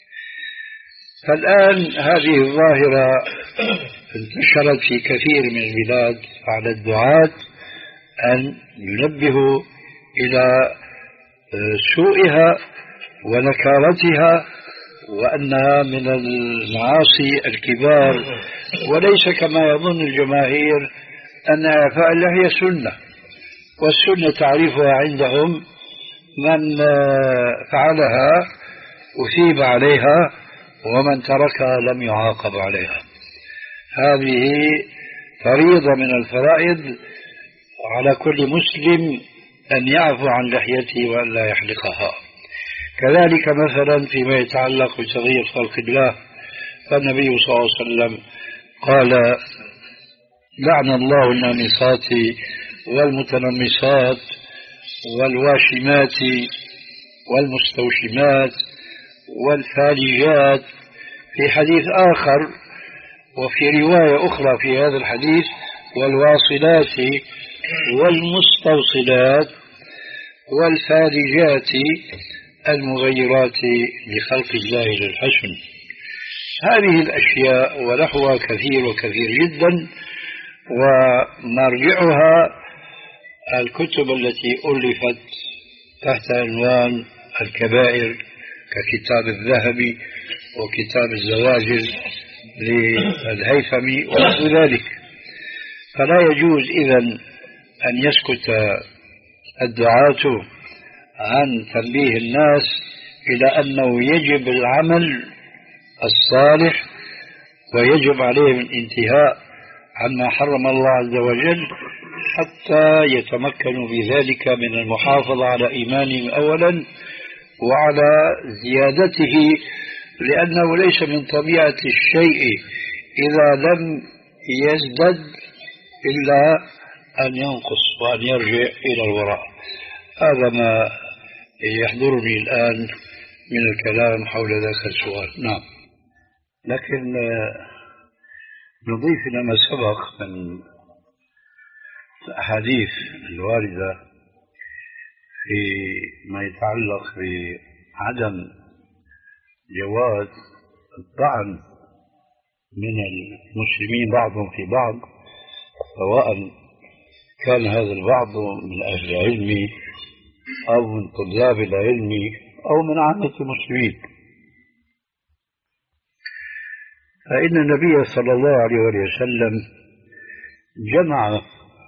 S2: فالآن هذه الظاهرة انتشرت في كثير من البلاد، فعلى الدعاة أن ينبهوا إلى سوءها ونكارتها، وأنها من المعاصي الكبار، وليس كما يظن الجماهير أن إعفاء اللحية سنة، والسنة تعرفها عندهم من فعلها أثيب عليها ومن تركها لم يعاقب عليها. هذه فريضة من الفرائض على كل مسلم أن يعفو عن لحيته وأن لا يحلقها. كذلك مثلا فيما يتعلق بتغيير خلق الله، فالنبي صلى الله عليه وسلم قال: لعن الله النامصات والمتنمصات والواشمات والمستوشمات والفالجات في حديث آخر، وفي رواية أخرى في هذا الحديث: والواصلات والمستوصلات والفالجات المغيرات لخلق الله للحسن. هذه الأشياء ونحوها كثير وكثير جدا، ومرجعها الكتب التي ألفت تحت عنوان الكبائر ككتاب الذهبي وكتاب الزواجر للهيثمي ونحو ذلك. فلا يجوز إذن أن يسكت الدعاة عن تنبيه الناس إلى أنه يجب العمل الصالح ويجب عليهم الانتهاء عما حرم الله عز وجل حتى يتمكنوا بذلك من المحافظة على إيمانهم أولا وعلى زيادته، لأنه ليس من طبيعة الشيء إذا لم يزدد إلا أن ينقص وأن يرجع إلى الوراء. هذا ما يحضرني الآن من الكلام حول ذاك السؤال. نعم، لكن نضيف إلى ما سبق من الأحاديث الواردة في ما يتعلق بعدم جواز الطعن من المسلمين بعضهم في بعض، سواء كان هذا البعض من أهل العلم أو من طلاب العلم أو من عامة المسلمين. فإن النبي صلى الله عليه وسلم جمع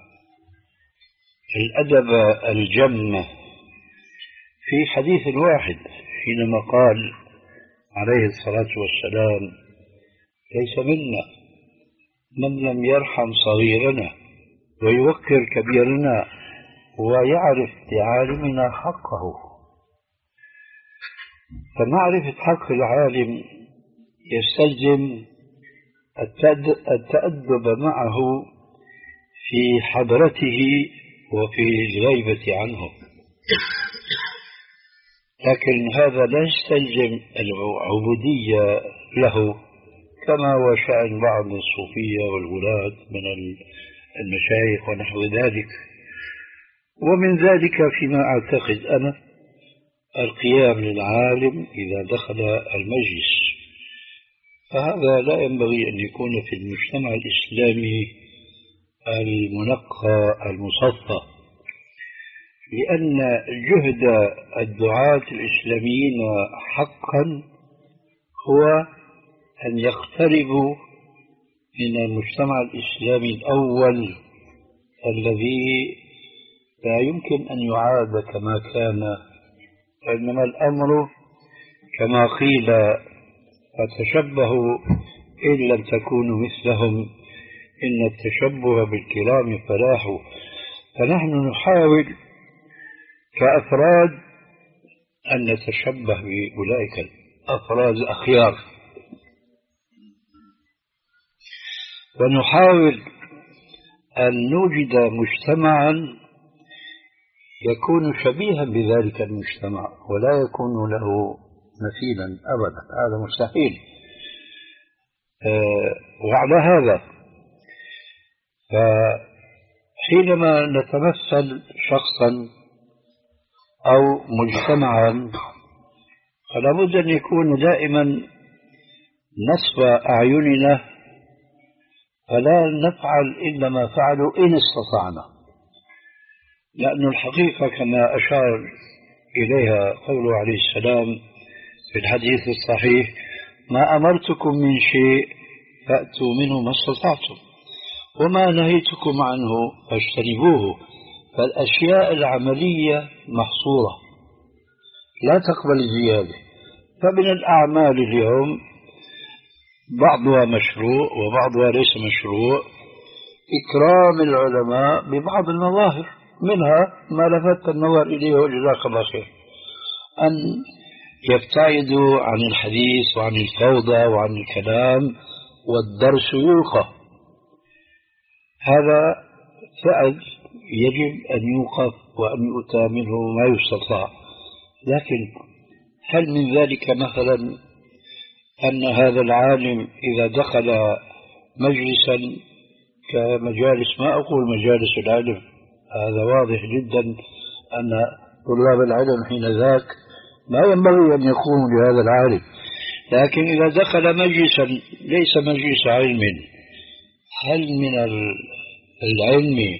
S2: الأدب الجم في حديث واحد حينما قال عليه الصلاة والسلام: ليس منا من لم يرحم صغيرنا ويوقر كبيرنا ويعرف لعالمنا حقه. فمعرفة حق العالم يستلزم التأدب معه في حضرته وفي الغيبة عنه، لكن هذا لا يستلزم العبودية له كما هو شأن بعض الصوفية والولاة من المشايخ ونحو ذلك. ومن ذلك فيما أعتقد أنا القيام للعالم إذا دخل المجلس، فهذا لا ينبغي أن يكون في المجتمع الإسلامي المنقى المصفى، لأن جهد الدعاة الإسلاميين حقا هو أن يقتربوا من المجتمع الإسلامي الأول الذي لا يمكن أن يعاد كما كان، إنما الأمر كما قيل: فتشبهوا إن لم تكونوا مثلهم إن التشبه بالكرام فلاح. فنحن نحاول كأفراد أن نتشبه بأولئك الأفراد الأخيار، ونحاول أن نوجد مجتمعا يكون شبيها بذلك المجتمع ولا يكون له مثيلا أبدا، هذا مستحيل. أه وعلى هذا فحينما نتمثل شخصا أو مجتمعا فلا بد أن يكون دائما نصب أعيننا، فلا نفعل إلا ما فعلوا إن استطعنا، لأن الحقيقة كما أشار إليها قوله عليه السلام في الحديث الصحيح: ما أمرتكم من شيء فأتوا منه ما استطعتم وما نهيتكم عنه فاجتنبوه. فالأشياء العملية محصورة لا تقبل الزيادة. فمن الأعمال اليوم بعضها مشروع وبعضها ليس مشروع، إكرام العلماء ببعض المظاهر، منها ما لفت النظر إليه جزاك الله خير، أن يبتعدوا عن الحديث وعن الفوضى وعن الكلام والدرس يلقى. هذا فعل يجب أن يوقف وأن يؤتى منه ما يستطاع. لكن هل من ذلك مثلا أن هذا العالم إذا دخل مجلسا كمجالس، ما أقول مجالس العلم، هذا واضح جدا أن طلاب العلم حين ذاك ما ينبغي أن يقوموا لهذا العالم، لكن إذا دخل مجلسا ليس مجلس علم، هل من العلم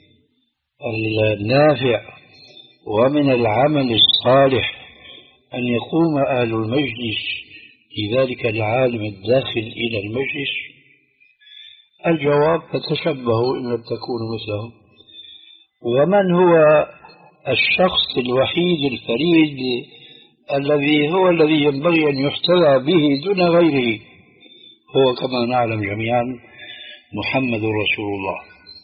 S2: النافع ومن العمل الصالح أن يقوم أهل المجلس لذلك العالم الداخل إلى المجلس؟ الجواب: فتشبهوا إن لم تكونوا مثلهم. ومن هو الشخص الوحيد الفريد الذي هو الذي ينبغي أن يحتذى به دون غيره؟ هو كما نعلم جميعا محمد رسول الله.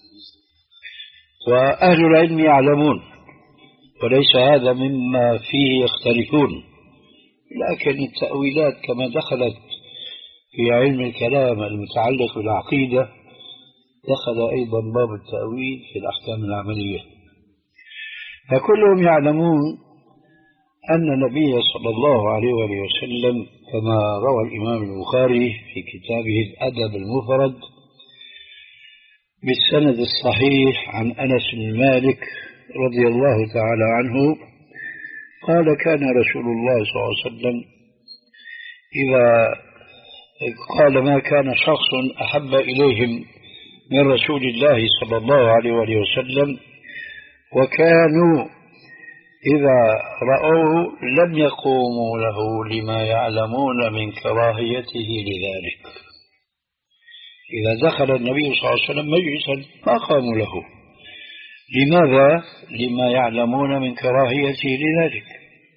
S2: وأهل العلم يعلمون، وليس هذا مما فيه يختلفون، لكن التأويلات كما دخلت في علم الكلام المتعلق بالعقيدة دخل أيضا باب التأويل في الأحكام العملية. فكلهم يعلمون أن النبي صلى الله عليه وسلم كما روى الإمام البخاري في كتابه الأدب المفرد بالسند الصحيح عن أنس بن مالك رضي الله تعالى عنه قال: كان رسول الله صلى الله عليه وسلم إذا قال: ما كان شخص أحب إليهم من رسول الله صلى الله عليه وسلم وكانوا إذا رأوه لم يقوموا له لما يعلمون من كراهيته لذلك. إذا دخل النبي صلى الله عليه وسلم مجلسا ما قاموا له. لماذا؟ لما يعلمون من كراهيته لذلك.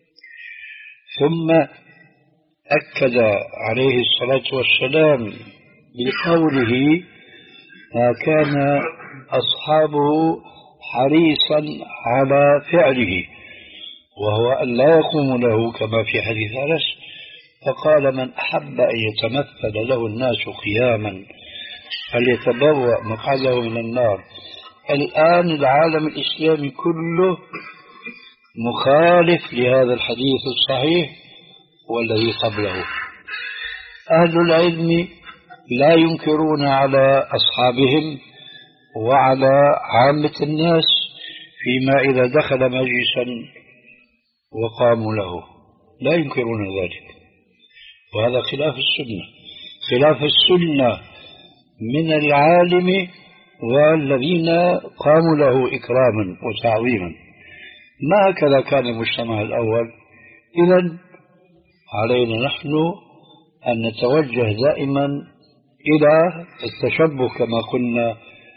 S2: ثم أكد عليه الصلاة والسلام بقوله: ما كان أصحابه حريصا على فعله، وهو أن لا يقوم له كما في حديث أنس، فقال: من أحب أن يتمثل له الناس قياما فليتبوأ مقعده من النار. الآن العالم الإسلامي كله مخالف لهذا الحديث الصحيح والذي قبله. أهل العلم لا ينكرون على أصحابهم وعلى عامة الناس فيما إذا دخل مجلسا وقاموا له، لا ينكرون ذلك، وهذا خلاف السنة. خلاف السنة من العالم والذين قاموا له إكراما وتعظيما. ما هكذا كان المجتمع الأول. إذن علينا نحن أن نتوجه دائما إلى التشبه كما قلنا،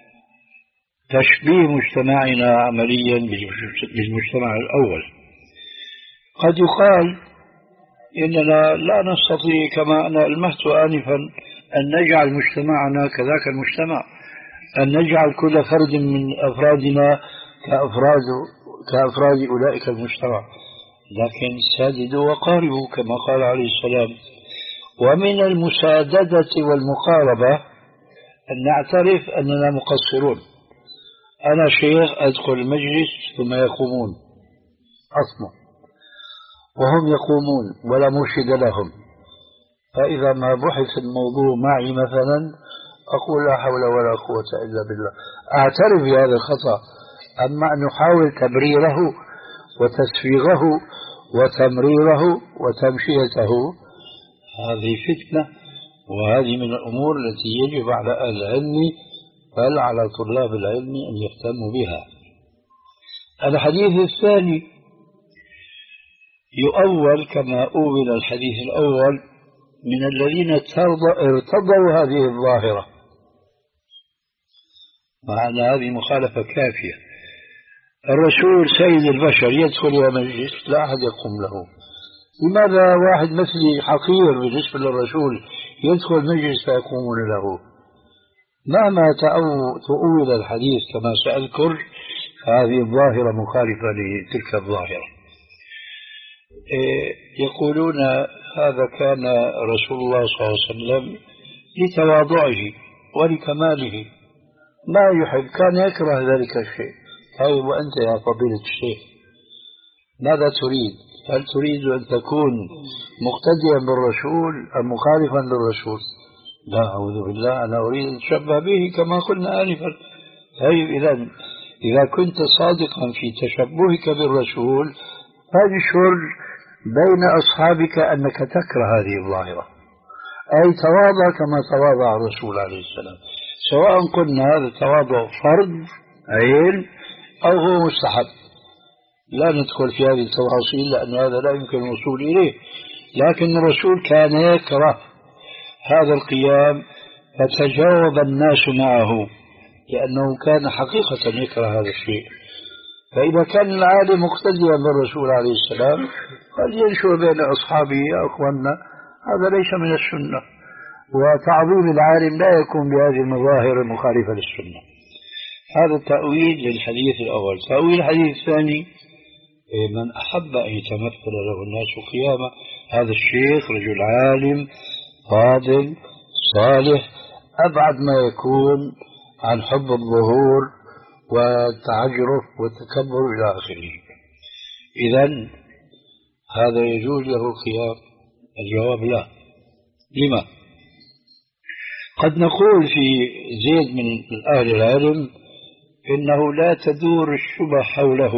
S2: تشبيه مجتمعنا عمليا بالمجتمع الأول. قد يقال إننا لا نستطيع كما أنا ألمحت آنفا أن نجعل مجتمعنا كذاك المجتمع، أن نجعل كل فرد من أفرادنا كأفراد كأفراد أولئك المجتمع، لكن ساددوا وقاربوا كما قال عليه السلام. ومن المساددة والمقاربة أن نعترف أننا مقصرون. أنا شيخ أدخل المجلس ثم يقومون أصلا، وهم يقومون ولا مرشد لهم، فإذا ما بحث الموضوع معي مثلا أقول لا حول ولا قوة إلا بالله، أعترف بهذا الخطأ. أما أن نحاول تبريره وتسفيغه وتمريره وتمشيته، هذه فتنة، وهذه من الأمور التي يجب على أهل العلم بل على طلاب العلم أن يهتموا بها. الحديث الثاني يؤول كما أول الحديث الأول من الذين ارتضوا هذه الظاهرة، مع أن هذه مخالفة كافية. الرسول سيد البشر يدخل إلى مجلس لا أحد يقوم له، لماذا واحد مثلي حقير بالنسبة للرسول يدخل مجلس فيقومون له؟ مهما تؤول الحديث كما سأذكر، هذه الظاهرة مخالفة لتلك الظاهرة. يقولون هذا كان رسول الله صلى الله عليه وسلم لتواضعه ولكماله ما يحب، كان يكره ذلك الشيء. طيب وأنت يا فضيلة الشيخ ماذا تريد؟ هل تريد أن تكون مقتديا بالرسول أم مخالفا للرسول؟ لا أعوذ بالله، أنا أريد أن أتشبه به كما قلنا آنفا. طيب إذا إذا كنت صادقا في تشبهك بالرسول فانشر بين أصحابك أنك تكره هذه الظاهرة، أي تواضع كما تواضع الرسول عليه السلام، سواء قلنا هذا التواضع فرض عين أو هو مستحب. لا ندخل في هذه التفاصيل لأن هذا لا يمكن الوصول إليه، لكن الرسول كان يكره هذا القيام فتجاوب الناس معه لأنه كان حقيقة يكره هذا الشيء. فإذا كان العالم مقتديا بالرسول عليه السلام فلينشر بين أصحابه يا أخواننا هذا ليس من السنة، وتعظيم العالم لا يكون بهذه المظاهر المخالفة للسنة. هذا التأويل للحديث الأول. تأويل الحديث الثاني من أحب أن يتمثل له الناس قيامة، هذا الشيخ رجل عالم فاضل صالح أبعد ما يكون عن حب الظهور والتعجرف والتكبر إلى آخره. إذن هذا يجوز له القيام؟ الجواب لا. لما؟ قد نقول في زيد من أهل العلم إنه لا تدور الشبه حوله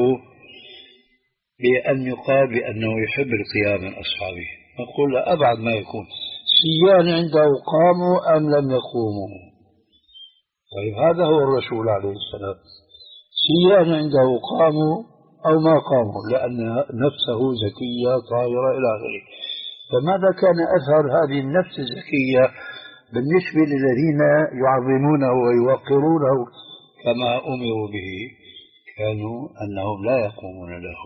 S2: بأن يقال بأنه يحب القيام من أصحابه، نقول أبعد ما يكون، سيان عنده قاموا أم لم يقوموا. طيب هذا هو الرسول عليه السلام، سيان عنده قاموا أو ما قاموا لأن نفسه زكية طاهرة إلى آخره. فماذا كان أثر هذه النفس الزكية بالنسبة للذين يعظمونه ويوقرونه كما أمروا به؟ كانوا أنهم لا يقومون له.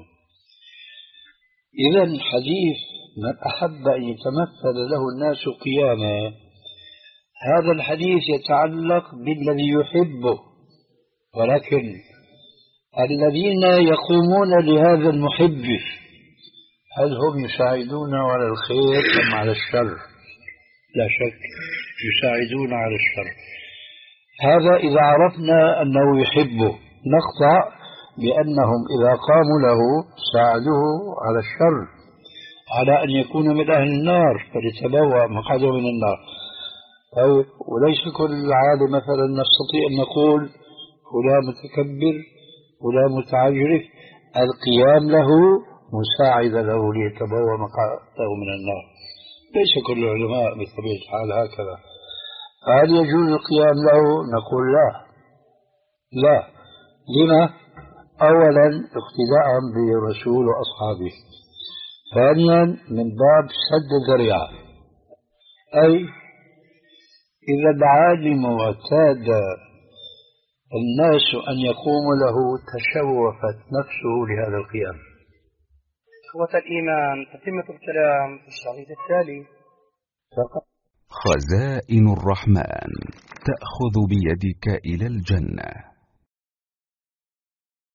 S2: إذن حديث من أحب أن يتمثل له الناس قياما، هذا الحديث يتعلق بالذي يحبه، ولكن الذين يقومون لهذا المحب هل هم يساعدون على الخير أم على الشر؟ لا شك يساعدون على الشر. هذا إذا عرفنا أنه يحبه نقطع بأنهم إذا قاموا له ساعدوه على الشر، على أن يكون من أهل النار فليتبوأ مقعده من النار. طيب وليس كل عادة مثلا نستطيع أن نقول فلان متكبر فلان متعجرف القيام له مساعدة له ليتبوأ مقعده من النار. ليس كل العلماء بطبيعة الحال هكذا. هل يجوز القيام له؟ نقول لا. لا. لما؟ أولا اقتداء بالرسول وأصحابه، ثانيا من باب سد الذريعة، أي إذا العالم واعتاد الناس أن يقوموا له تشوفت نفسه لهذا القيام.
S3: إخوة الإيمان، تتمة الكلام في الشريط التالي.
S2: فقط
S3: خزائن الرحمن تأخذ بيدك إلى الجنة.